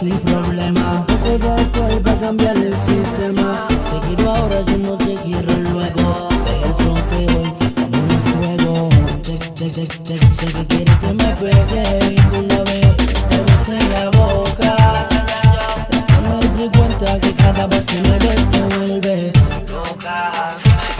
sin problema. Un poco de alcohol va a cambiar el sistema. Te quiero ahora, yo no te quiero luego. Deja el fronteo y dame un fuego. Sé que quieres que me pegue y de una vez te bese en la boca. Es que me di cuenta que cada vez que me ves te vuelves loca.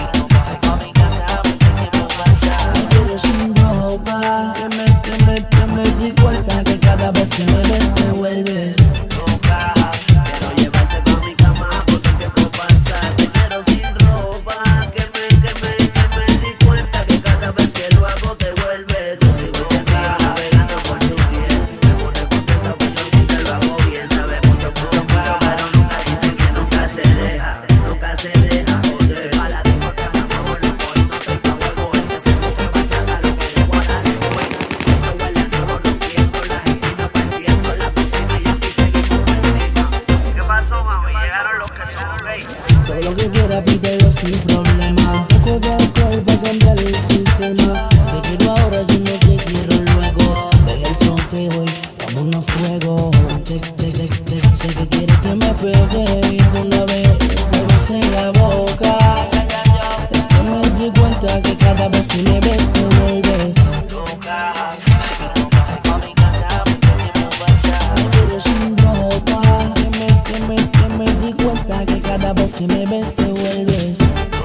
Me quiero sin ropa. Que me di cuenta que cada vez que me ves te vuelves loca. Quiero llevarte pa' mi cama porque el tiempo pasa. Te quiero sin ropa. Que me di cuenta que cada vez que lo hago te vuelves. Yo sigo encendido navegando por tu piel. Se pone contento cuando sí se lo hago bien. Sabe mucho, pero nunca dice que nunca se deja. Nunca se deja joder. A la disco te amamos loco y no te pa' juego. El que se busque bachata lo que yo a la buena. No huele a rojo rompiendo las esquinas, partiendo la piscina y aquí seguimos por encima. ¿Qué pasó, mami? Llegaron los que son gay. Todo lo que quiera pídelo sin problema. Un poco de alcohol va a cambiar el sistema. Te quiero ahora, yo no te quiero luego. Deja el fronteo y vámonos a fuego. Sé que quieres que me pegue y de una vez te bese en la boca. Es que me di cuenta que cada vez que me ves te vuelves loca. Me quiero sin ropa. Que me di cuenta que cada vez que me ves te vuelves